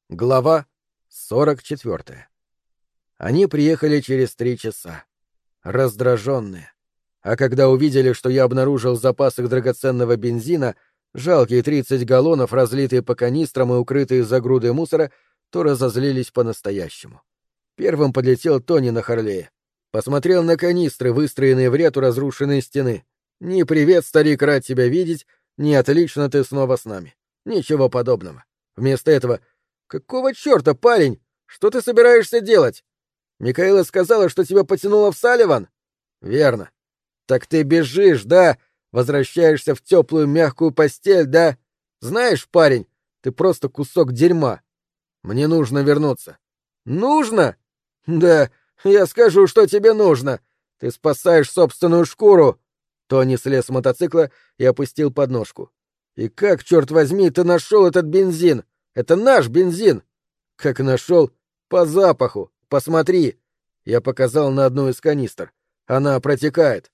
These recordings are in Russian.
Глава 44. Они приехали через 3 часа. Раздраженные. А когда увидели, что я обнаружил запас их драгоценного бензина, жалкие 30 галлонов, разлитые по канистрам и укрытые за грудой мусора, то разозлились по-настоящему. Первым подлетел Тони на Харлее. Посмотрел на канистры, выстроенные в ряд у разрушенной стены. «Ни привет, старик, рад тебя видеть, ни отлично, ты снова с нами». Ничего подобного. Вместо этого: «Какого черта, парень? Что ты собираешься делать? Микаэла сказала, что тебя потянуло в Салливан?» «Верно. Так ты бежишь, да? Возвращаешься в теплую мягкую постель, да? Знаешь, парень, ты просто кусок дерьма. Мне нужно вернуться». «Нужно? Да, я скажу, что тебе нужно. Ты спасаешь собственную шкуру». Тони слез с мотоцикла и опустил подножку. «И как, черт возьми, ты нашел этот бензин? Это наш бензин!» «Как нашел? По запаху. Посмотри!» Я показал на одну из канистр. «Она протекает».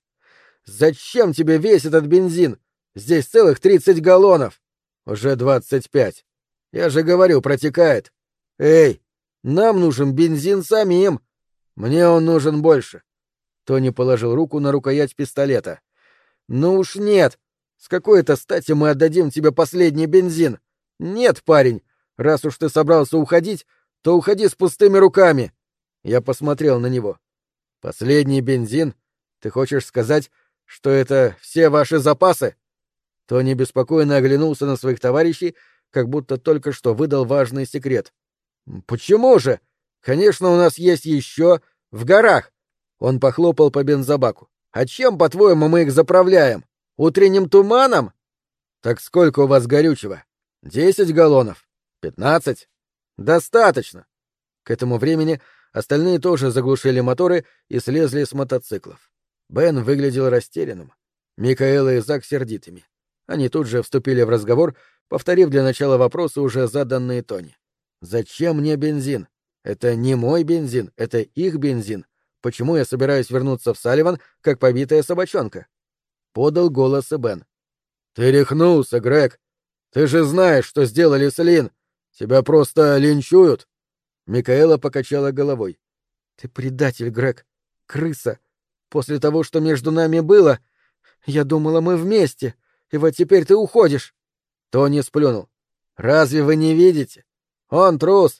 «Зачем тебе весь этот бензин? Здесь целых 30 галлонов!» «Уже 25. Я же говорю, протекает». «Эй, нам нужен бензин самим. Мне он нужен больше». Тони положил руку на рукоять пистолета. «Ну уж нет. С какой-то стати мы отдадим тебе последний бензин? Нет, парень. Раз уж ты собрался уходить, то уходи с пустыми руками». Я посмотрел на него. «Последний бензин? Ты хочешь сказать, что это все ваши запасы?» Тони беспокойно оглянулся на своих товарищей, как будто только что выдал важный секрет. «Почему же? Конечно, у нас есть еще в горах». Он похлопал по бензобаку. «А чем, по-твоему, мы их заправляем? Утренним туманом?» «Так сколько у вас горючего? 10 галлонов? 15? Достаточно». К этому времени остальные тоже заглушили моторы и слезли с мотоциклов. Бен выглядел растерянным. Микаэла и Зак сердитыми. Они тут же вступили в разговор, повторив для начала вопросы, уже заданные Тони. «Зачем мне бензин? Это не мой бензин, это их бензин. Почему я собираюсь вернуться в Салливан, как побитая собачонка?» Подал голос и Бен. «Ты рехнулся, Грег. Ты же знаешь, что сделали с Лин. Тебя просто линчуют». Микаэла покачала головой. «Ты предатель, Грег. Крыса. После того, что между нами было, я думала, мы вместе, и вот теперь ты уходишь». Тони сплюнул. «Разве вы не видите? Он трус».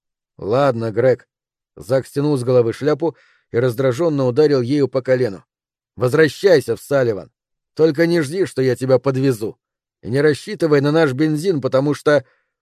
«Ладно, Грег». Зак стянул с головы шляпу и раздраженно ударил ею по колену. «Возвращайся в Салливан. Только не жди, что я тебя подвезу. И не рассчитывай на наш бензин, потому что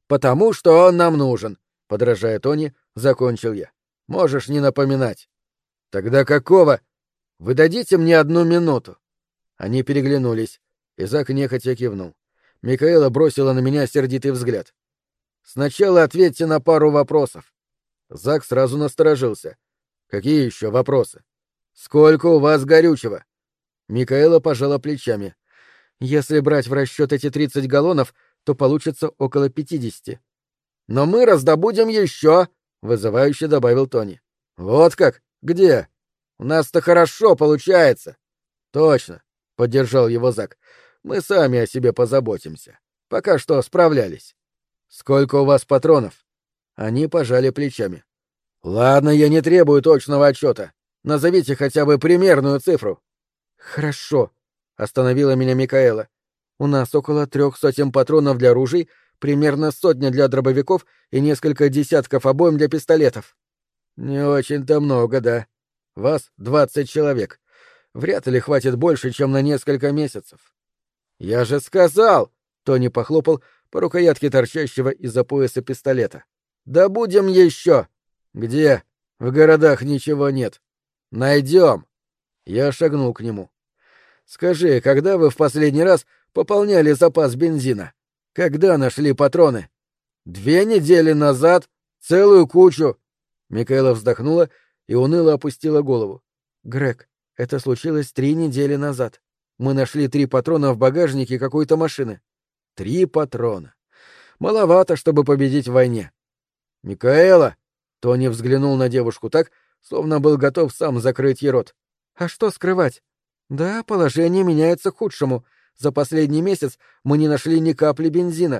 он нам нужен», — подражая Тони, закончил я. «Можешь не напоминать». «Тогда какого? Вы дадите мне 1 минуту?» Они переглянулись, и Зак нехотя кивнул. Микаэла бросила на меня сердитый взгляд. «Сначала ответьте на пару вопросов». Зак сразу насторожился. «Какие еще вопросы?» «Сколько у вас горючего?» Микаэла пожала плечами. «Если брать в расчет эти 30 галлонов, то получится около 50. «Но мы раздобудем еще!» — вызывающе добавил Тони. «Вот как? Где? У нас-то хорошо получается!» «Точно!» — поддержал его Зак. «Мы сами о себе позаботимся. Пока что справлялись». «Сколько у вас патронов?» Они пожали плечами. «Ладно, я не требую точного отчета. Назовите хотя бы примерную цифру». «Хорошо», — остановила меня Микаэла. «У нас около 300 патронов для ружей, примерно 100 для дробовиков и несколько десятков обоим для пистолетов». «Не очень-то много, да. Вас 20 человек. Вряд ли хватит больше, чем на несколько месяцев». «Я же сказал!» — Тони похлопал по рукоятке торчащего из-за пояса пистолета. «Да будем еще!» «Где? В городах ничего нет. Найдем!» Я шагнул к нему. «Скажи, когда вы в последний раз пополняли запас бензина? Когда нашли патроны?» 2 недели назад. Целую кучу!» Микаэла вздохнула и уныло опустила голову. «Грег, это случилось 3 недели назад. Мы нашли 3 патрона в багажнике какой-то машины». 3 патрона. Маловато, чтобы победить в войне. «Микаэла!» — Тони взглянул на девушку так, словно был готов сам закрыть ей рот. «А что скрывать? Да, положение меняется к худшему. За последний месяц мы не нашли ни капли бензина.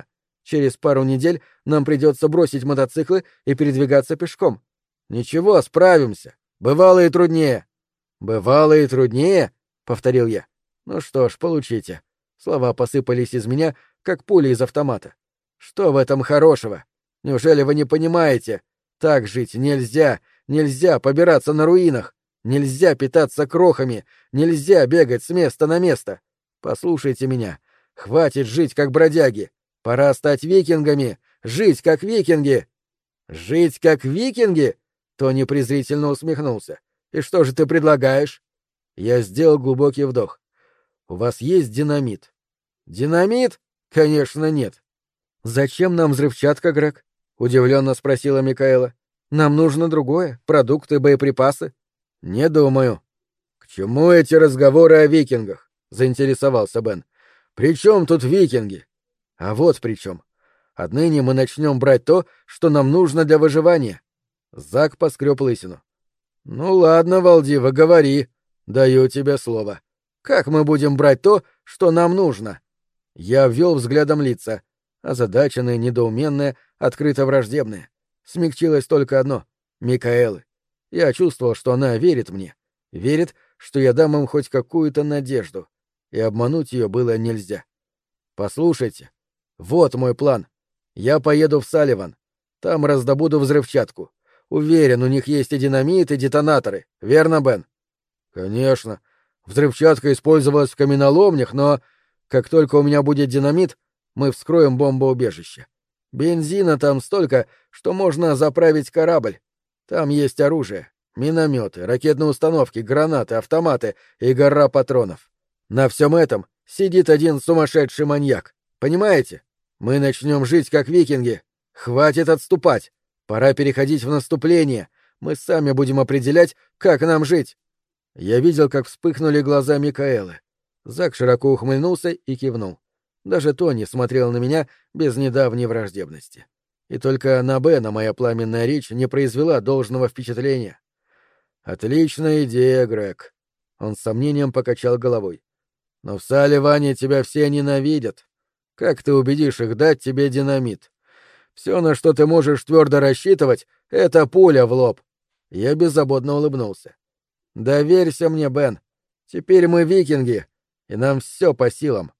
Через пару недель нам придется бросить мотоциклы и передвигаться пешком. Ничего, справимся. Бывало и труднее. Бывало и труднее, повторил я. Ну что ж, получите. Слова посыпались из меня, как пули из автомата. Что в этом хорошего? Неужели вы не понимаете? Так жить нельзя, нельзя побираться на руинах, нельзя питаться крохами, нельзя бегать с места на место. Послушайте меня, хватит жить как бродяги. Пора стать викингами, жить как викинги. Жить как викинги? Тони презрительно усмехнулся. И что же ты предлагаешь? Я сделал глубокий вдох. У вас есть динамит? Динамит? Конечно, нет. Зачем нам взрывчатка, Грег? Удивленно спросила Микаэла. Нам нужно другое, продукты, боеприпасы. Не думаю. К чему эти разговоры о викингах? Заинтересовался Бен. При чем тут викинги? А вот при чем. Отныне мы начнем брать то, что нам нужно для выживания. Зак поскреб лысину. Ну ладно, Валдива, говори. Даю тебе слово. Как мы будем брать то, что нам нужно? Я ввел взглядом лица. Озадаченные, недоуменные, открыто враждебные. Смягчилось только одно — Микаэлы. Я чувствовал, что она верит мне. Верит, что я дам им хоть какую-то надежду. И обмануть ее было нельзя. Послушайте, вот мой план. Я поеду в Салливан. Там раздобуду взрывчатку. Уверен, у них есть и динамит, и детонаторы. Верно, Бен? Конечно. Взрывчатка использовалась в каменоломнях, но как только у меня будет динамит, мы вскроем бомбоубежище. Бензина там столько, что можно заправить корабль. Там есть оружие, минометы, ракетные установки, гранаты, автоматы и гора патронов. На всем этом сидит один сумасшедший маньяк. Понимаете? Мы начнем жить как викинги. Хватит отступать. Пора переходить в наступление. Мы сами будем определять, как нам жить. Я видел, как вспыхнули глаза Микаэлы. Зак широко ухмыльнулся и кивнул. Даже Тони смотрел на меня без недавней враждебности. И только на Бена моя пламенная речь не произвела должного впечатления. «Отличная идея, Грег». Он с сомнением покачал головой. «Но в Салливане тебя все ненавидят. Как ты убедишь их дать тебе динамит? Все, на что ты можешь твердо рассчитывать, — это пуля в лоб». Я беззаботно улыбнулся. «Доверься мне, Бен. Теперь мы викинги, и нам все по силам.